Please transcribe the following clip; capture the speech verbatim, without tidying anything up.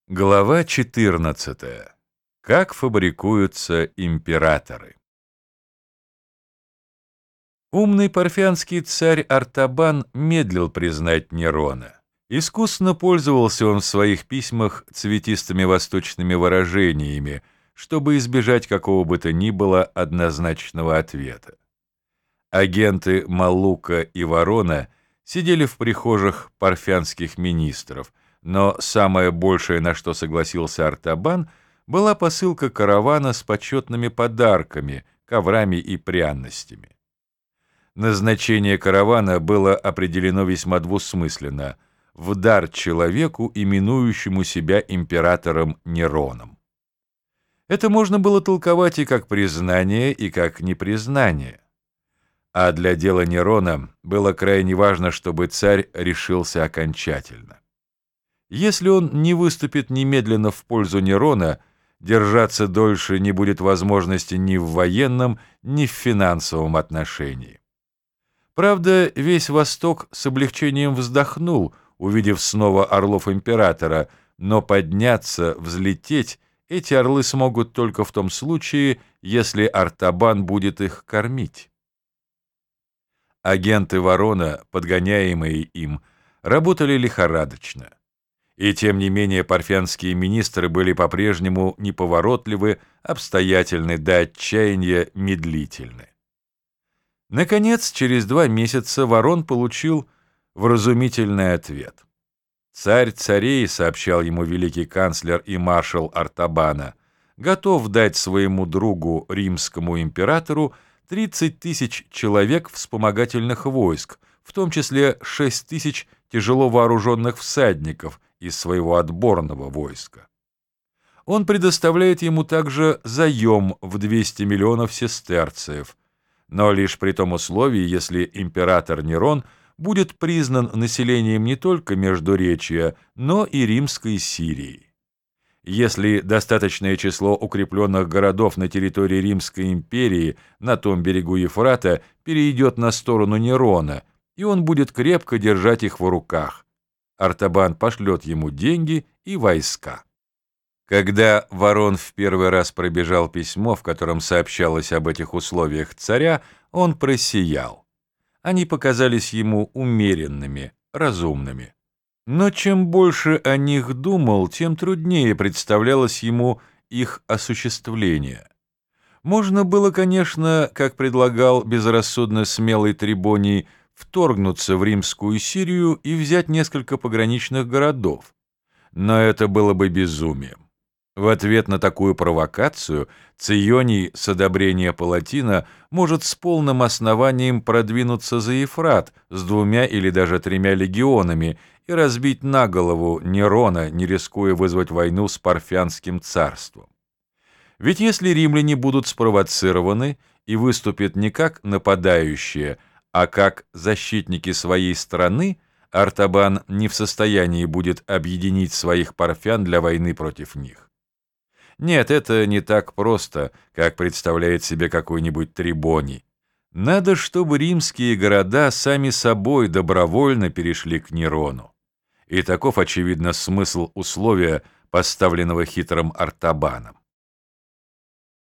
Глава четырнадцатая. Как фабрикуются императоры. Умный парфянский царь Артабан медлил признать Нерона. Искусно пользовался он в своих письмах цветистыми восточными выражениями, чтобы избежать какого бы то ни было однозначного ответа. Агенты Маллука и Ворона сидели в прихожих парфянских министров, но самое большее, на что согласился Артабан, была посылка каравана с почетными подарками, коврами и пряностями. Назначение каравана было определено весьма двусмысленно – в дар человеку, именующему себя императором Нероном. Это можно было толковать и как признание, и как непризнание. А для дела Нерона было крайне важно, чтобы царь решился окончательно. Если он не выступит немедленно в пользу Нерона, держаться дольше не будет возможности ни в военном, ни в финансовом отношении. Правда, весь Восток с облегчением вздохнул, увидев снова орлов императора, но подняться, взлететь эти орлы смогут только в том случае, если Артабан будет их кормить. Агенты Ворона, подгоняемые им, работали лихорадочно. И тем не менее парфянские министры были по-прежнему неповоротливы, обстоятельны, до отчаяния медлительны. Наконец, через два месяца Ворон получил вразумительный ответ. «Царь царей», — сообщал ему великий канцлер и маршал Артабана, «готов дать своему другу, римскому императору, тридцать тысяч человек вспомогательных войск, в том числе шесть тысяч тяжело вооруженных всадников из своего отборного войска. Он предоставляет ему также заем в двести миллионов сестерциев, но лишь при том условии, если император Нерон будет признан населением не только Междуречия, но и Римской Сирии. Если достаточное число укрепленных городов на территории Римской империи на том берегу Ефрата перейдет на сторону Нерона, и он будет крепко держать их в руках, Артабан пошлет ему деньги и войска». Когда Ворон в первый раз пробежал письмо, в котором сообщалось об этих условиях царя, он просиял. Они показались ему умеренными, разумными. Но чем больше о них думал, тем труднее представлялось ему их осуществление. Можно было, конечно, как предлагал безрассудно смелый Трибоний, вторгнуться в Римскую Сирию и взять несколько пограничных городов. Но это было бы безумием. В ответ на такую провокацию Ционий с одобрения Палатина может с полным основанием продвинуться за Ефрат с двумя или даже тремя легионами и разбить на голову Нерона, не рискуя вызвать войну с Парфянским царством. Ведь если римляне будут спровоцированы и выступят не как нападающие, а как защитники своей страны, Артабан не в состоянии будет объединить своих парфян для войны против них. Нет, это не так просто, как представляет себе какой-нибудь Трибоний. Надо, чтобы римские города сами собой добровольно перешли к Нерону. И таков, очевидно, смысл условия, поставленного хитрым Артабаном.